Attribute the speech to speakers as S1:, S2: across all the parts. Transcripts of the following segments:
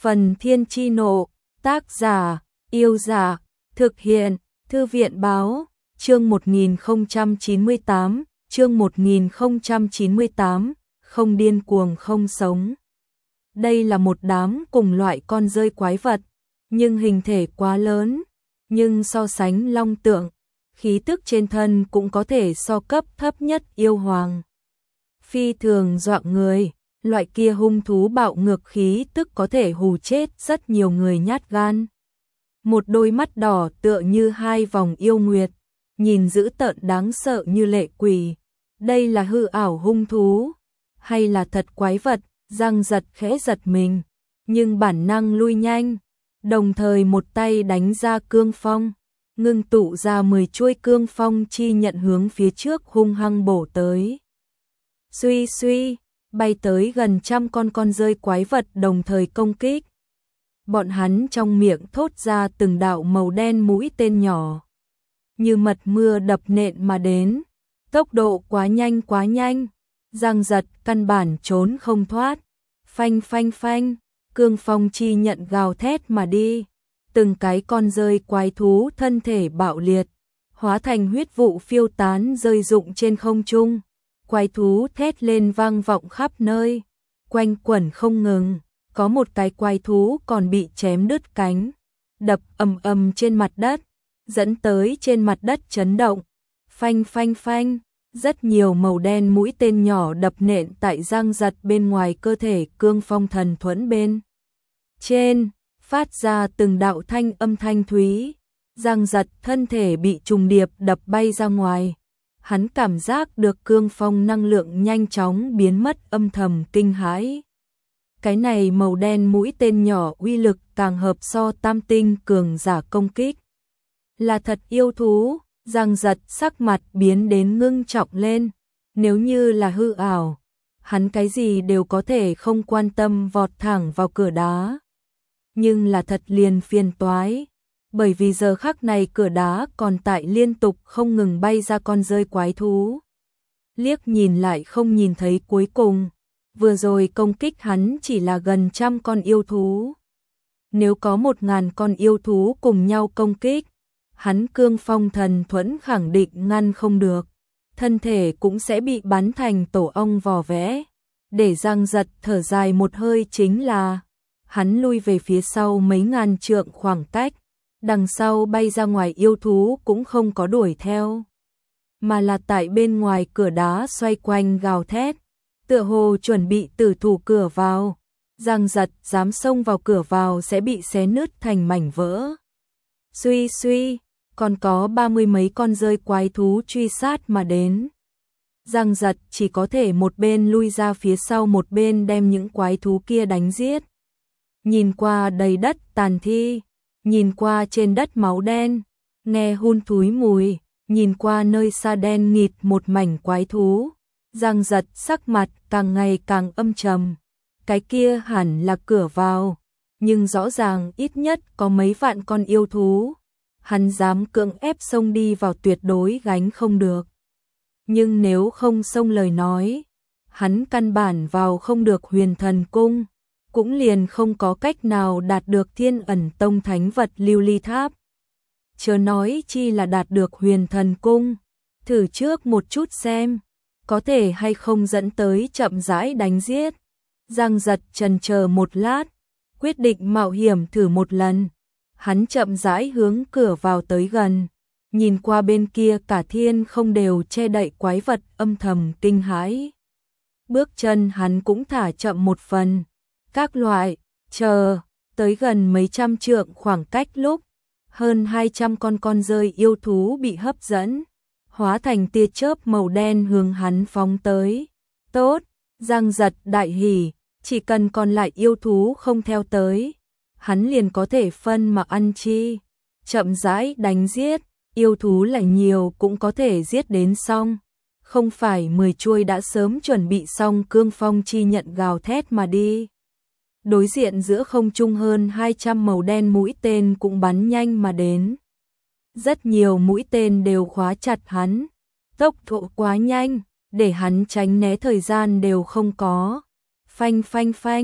S1: Phần Thiên Chi Nộ, tác giả, Yêu Giả, thực hiện, Thư viện Báo, chương 1098, chương 1098, không điên cuồng không sống. Đây là một đám cùng loại con dơi quái vật, nhưng hình thể quá lớn, nhưng so sánh long tượng, khí tức trên thân cũng có thể so cấp thấp nhất yêu hoàng. Phi thường dọa người, loại kia hung thú bạo ngược khí tức có thể hù chết rất nhiều người nhát gan. Một đôi mắt đỏ tựa như hai vòng yêu nguyệt, nhìn dữ tợn đáng sợ như lệ quỷ. Đây là hư ảo hung thú, hay là thật quái vật? Giang Giật khẽ giật mình, nhưng bản năng lui nhanh, đồng thời một tay đánh ra cương phong, ngưng tụ ra 10 chuôi cương phong chi nhận hướng phía trước hung hăng bổ tới. Suy suy, bay tới gần trăm con dơi quái vật đồng thời công kích. Bọn hắn trong miệng thốt ra từng đạo màu đen mũi tên nhỏ, như mật mưa đập nện mà đến, tốc độ quá nhanh, Giang Giật căn bản trốn không thoát. Phanh phanh phanh, cương phong chi nhận gào thét mà đi, từng cái con dơi quái thú thân thể bạo liệt, hóa thành huyết vụ phiêu tán rơi rụng trên không trung. Quái thú thét lên vang vọng khắp nơi, quanh quẩn không ngừng, có một cái quái thú còn bị chém đứt cánh, đập ầm ầm trên mặt đất, dẫn tới trên mặt đất chấn động. Phanh phanh phanh, rất nhiều màu đen mũi tên nhỏ đập nện tại Giang Giật bên ngoài cơ thể cương phong thần thuẫn bên trên, phát ra từng đạo thanh âm thanh thúy. Giang Giật thân thể bị trùng điệp đập bay ra ngoài. Hắn cảm giác được cương phong năng lượng nhanh chóng biến mất, âm thầm kinh hãi. Cái này màu đen mũi tên nhỏ uy lực càng hợp so tam tinh cường giả công kích. Là thật yêu thú. Giang Giật sắc mặt biến đến ngưng trọng lên, nếu như là hư ảo, hắn cái gì đều có thể không quan tâm vọt thẳng vào cửa đá. Nhưng là thật liền phiền toái, bởi vì giờ khắc này cửa đá còn tại liên tục không ngừng bay ra con dơi quái thú. Liếc nhìn lại không nhìn thấy cuối cùng, vừa rồi công kích hắn chỉ là gần trăm con yêu thú. Nếu có 1000 con yêu thú cùng nhau công kích, hắn cương phong thần thuẫn khẳng định ngăn không được, thân thể cũng sẽ bị bắn thành tổ ong vò vẽ. Để Giang Giật thở dài một hơi chính là, hắn lui về phía sau mấy ngàn trượng khoảng cách, đằng sau bay ra ngoài yêu thú cũng không có đuổi theo, mà là tại bên ngoài cửa đá xoay quanh gào thét, tựa hồ chuẩn bị tử thủ cửa vào. Giang Giật dám xông vào cửa vào sẽ bị xé nứt thành mảnh vỡ. Suy suy, còn có 30 mấy con dơi quái thú truy sát mà đến. Giang Giật chỉ có thể một bên lui ra phía sau, một bên đem những quái thú kia đánh giết. Nhìn qua đầy đất tàn thi, nhìn qua trên đất máu đen, nghe hun thúi mùi, nhìn qua nơi xa đen nghịt một mảnh quái thú, Giang Giật sắc mặt càng ngày càng âm trầm. Cái kia hẳn là cửa vào, nhưng rõ ràng ít nhất có mấy vạn con yêu thú. Hắn dám cưỡng ép xông đi vào tuyệt đối gánh không được. Nhưng nếu không xông lời nói, hắn căn bản vào không được Huyền Thần Cung, cũng liền không có cách nào đạt được Thiên Ẩn Tông thánh vật Lưu Ly Tháp. Chớ nói chi là đạt được Huyền Thần Cung, thử trước một chút xem, có thể hay không dẫn tới chậm rãi đánh giết. Giang Giật chần chờ một lát, quyết định mạo hiểm thử một lần. Hắn chậm rãi hướng cửa vào tới gần, nhìn qua bên kia cả thiên không đều che đậy quái vật, âm thầm kinh hãi. Bước chân hắn cũng thả chậm một phần, các loại, chờ, tới gần mấy trăm trượng khoảng cách lúc, hơn 200 con dơi yêu thú bị hấp dẫn, hóa thành tia chớp màu đen hướng hắn phóng tới. Tốt, Giang Giật đại hỉ, chỉ cần còn lại yêu thú không theo tới, hắn liền có thể phân mà ăn chi, chậm rãi đánh giết, yêu thú lại nhiều cũng có thể giết đến xong, không phải 10 chuôi đã sớm chuẩn bị xong cương phong chi nhận gào thét mà đi. Đối diện giữa không trung hơn 200 màu đen mũi tên cũng bắn nhanh mà đến. Rất nhiều mũi tên đều khóa chặt hắn, tốc độ quá nhanh, để hắn tránh né thời gian đều không có. Phanh phanh phanh,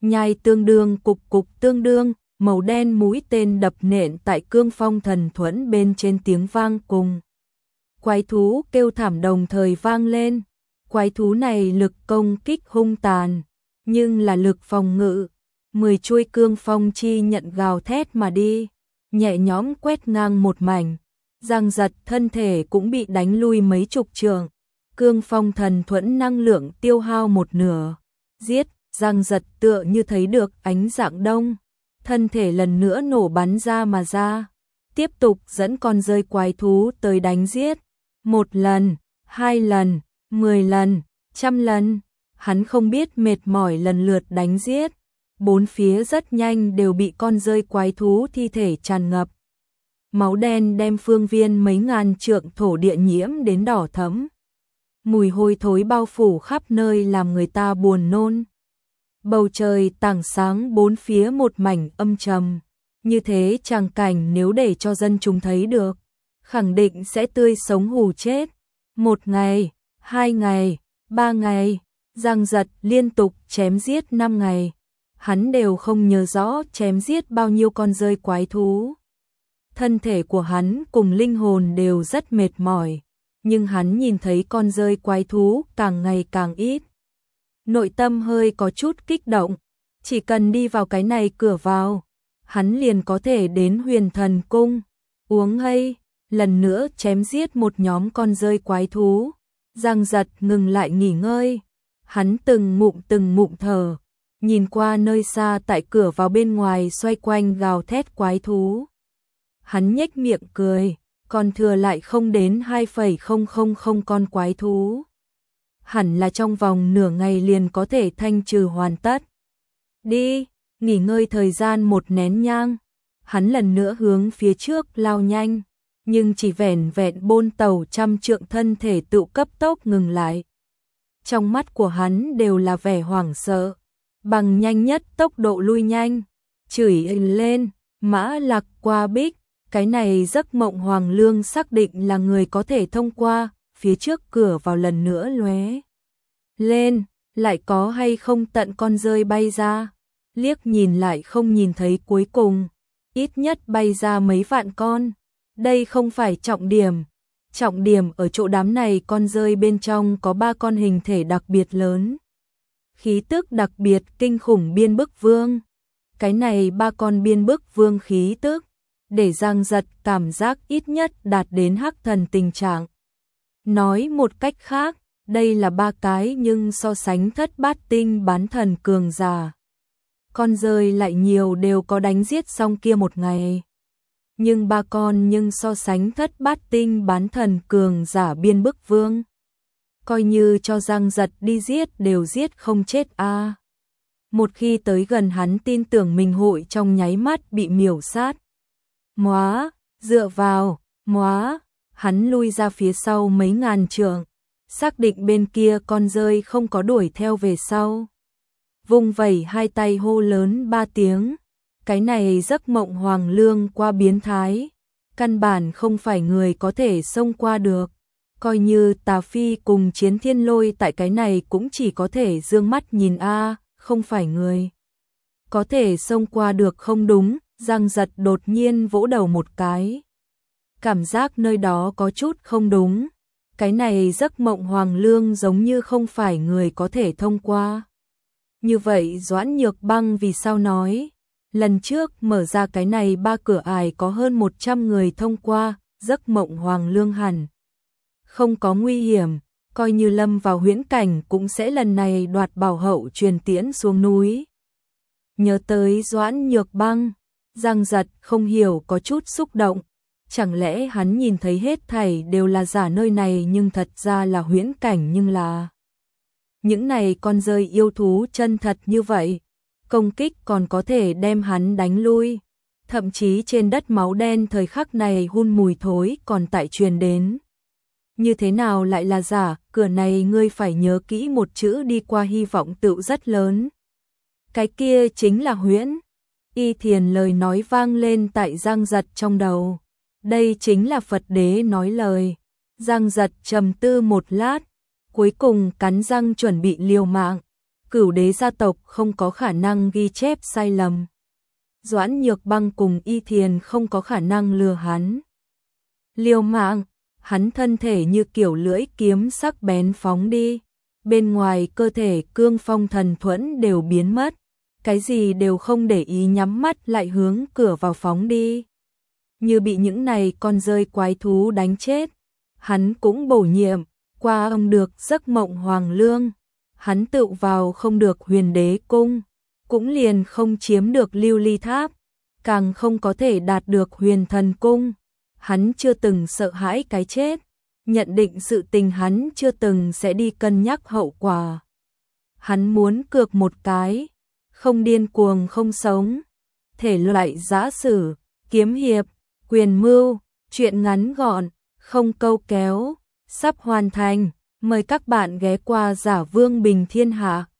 S1: nhai tương đương cục cục tương đương, màu đen mũi tên đập nện tại cương phong thần thuẫn bên trên tiếng vang cùng. Quái thú kêu thảm đồng thời vang lên, quái thú này lực công kích hung tàn, nhưng là lực phòng ngự. 10 chuôi cương phong chi nhận gào thét mà đi, nhẹ nhõm quét ngang một mảnh, Giang Giật thân thể cũng bị đánh lui mấy chục trượng. Cương phong thần thuẫn năng lượng tiêu hao một nửa. Giết, Giang Giật tựa như thấy được ánh dạng đông, thân thể lần nữa nổ bắn ra mà ra, tiếp tục dẫn con rơi quái thú tới đánh giết. 1 lần, 2 lần, 10 lần, 100 lần, hắn không biết mệt mỏi lần lượt đánh giết. Bốn phía rất nhanh đều bị con rơi quái thú thi thể tràn ngập. Máu đen đem phương viên mấy ngàn trượng thổ địa nhiễm đến đỏ thẫm. Mùi hôi thối bao phủ khắp nơi làm người ta buồn nôn. Bầu trời tảng sáng bốn phía một mảnh âm trầm. Như thế tràng cảnh nếu để cho dân chúng thấy được, khẳng định sẽ tươi sống hù chết. 1 ngày, 2 ngày, 3 ngày, Giang Giật liên tục chém giết 5 ngày. Hắn đều không nhớ rõ chém giết bao nhiêu con rơi quái thú. Thân thể của hắn cùng linh hồn đều rất mệt mỏi, nhưng hắn nhìn thấy con rơi quái thú càng ngày càng ít. Nội tâm hơi có chút kích động, chỉ cần đi vào cái này cửa vào, hắn liền có thể đến Huyền Thần Cung, uống hay, lần nữa chém giết một nhóm con rơi quái thú. Giang Giật ngừng lại nghỉ ngơi, hắn từng ngụm thở, nhìn qua nơi xa tại cửa vào bên ngoài xoay quanh gào thét quái thú. Hắn nhếch miệng cười, còn thừa lại không đến 2,000 con quái thú. Hẳn là trong vòng nửa ngày liền có thể thanh trừ hoàn tất. Đi, nghỉ ngơi thời gian 1 nén nhang. Hắn lần nữa hướng phía trước lao nhanh, nhưng chỉ vẻn vẹn bôn tàu 100 trượng thân thể tự cấp tốc ngừng lại. Trong mắt của hắn đều là vẻ hoảng sợ, bằng nhanh nhất tốc độ lui nhanh, chửi lên, Mã Lạc qua bích, cái này Giấc Mộng Hoàng Lương xác định là người có thể thông qua, phía trước cửa vào lần nữa lóe lên, lại có hay không tận con rơi bay ra, liếc nhìn lại không nhìn thấy cuối cùng, ít nhất bay ra mấy vạn con. Đây không phải trọng điểm ở chỗ đám này con rơi bên trong có 3 con hình thể đặc biệt lớn. Khí tức đặc biệt kinh khủng Biên Bức Vương. Cái này 3 con Biên Bức Vương khí tức, để Giang Giật cảm giác ít nhất đạt đến hắc thần tình trạng. Nói một cách khác, đây là 3 cái nhưng so sánh Thất Bát Tinh bán thần cường giả. Con rơi lại nhiều đều có đánh giết xong kia một ngày. Nhưng 3 con nhưng so sánh Thất Bát Tinh bán thần cường giả Biên Bức Vương. Coi như cho Giang Giật đi giết đều giết không chết a. Một khi tới gần hắn tin tưởng mình hội trong nháy mắt bị miểu sát. Móa, dựa vào, móa, hắn lui ra phía sau mấy ngàn trượng, xác định bên kia con rơi không có đuổi theo về sau. Vung vẩy 2 tay hô lớn 3 tiếng, cái này Giấc Mộng Hoàng Lương qua biến thái, căn bản không phải người có thể xông qua được. Coi như Tà Phi cùng Chiến Thiên Lôi tại cái này cũng chỉ có thể dương mắt nhìn a, không phải người có thể xông qua được không đúng. Giang Giật đột nhiên vỗ đầu một cái, cảm giác nơi đó có chút không đúng. Cái này Giấc Mộng Hoàng Lương giống như không phải người có thể thông qua. Như vậy Doãn Nhược Băng vì sao nói lần trước mở ra cái này 3 cửa ải có hơn 100 người thông qua, Giấc Mộng Hoàng Lương hẳn không có nguy hiểm, coi như lâm vào huyễn cảnh cũng sẽ lần này đoạt bảo hậu truyền tiễn xuống núi. Nhớ tới Doãn Nhược Băng, Giang Giật không hiểu có chút xúc động, chẳng lẽ hắn nhìn thấy hết thảy đều là giả nơi này nhưng thật ra là huyễn cảnh, nhưng là những này con rơi yêu thú chân thật như vậy, công kích còn có thể đem hắn đánh lui, thậm chí trên đất máu đen thời khắc này hun mùi thối còn tại truyền đến. Như thế nào lại là giả, cửa này ngươi phải nhớ kỹ một chữ đi qua hy vọng tựu rất lớn. Cái kia chính là huyễn. Y Thiền lời nói vang lên tại Giang Giật trong đầu. Đây chính là Phật Đế nói lời. Giang Giật trầm tư một lát, cuối cùng cắn răng chuẩn bị liều mạng. Cửu đế gia tộc không có khả năng ghi chép sai lầm. Doãn Nhược Băng cùng Y Thiền không có khả năng lừa hắn. Liều mạng, hắn thân thể như kiểu lưỡi kiếm sắc bén phóng đi. Bên ngoài cơ thể cương phong thần thuẫn đều biến mất. Cái gì đều không để ý nhắm mắt lại hướng cửa vào phóng đi. Như bị những này con rơi quái thú đánh chết. Hắn cũng bổ nhiệm, qua ông được giấc mộng hoàng lương. Hắn tự vào không được huyền đế cung, cũng liền không chiếm được lưu ly tháp, càng không có thể đạt được huyền thần cung. Hắn chưa từng sợ hãi cái chết, nhận định sự tình hắn chưa từng sẽ đi cân nhắc hậu quả. Hắn muốn cược một cái, không điên cuồng không sống. Thể loại giã sử, kiếm hiệp, quyền mưu, truyện ngắn gọn, không câu kéo, sắp hoàn thành. Mời các bạn ghé qua Giả Vương Bình Thiên Hạ.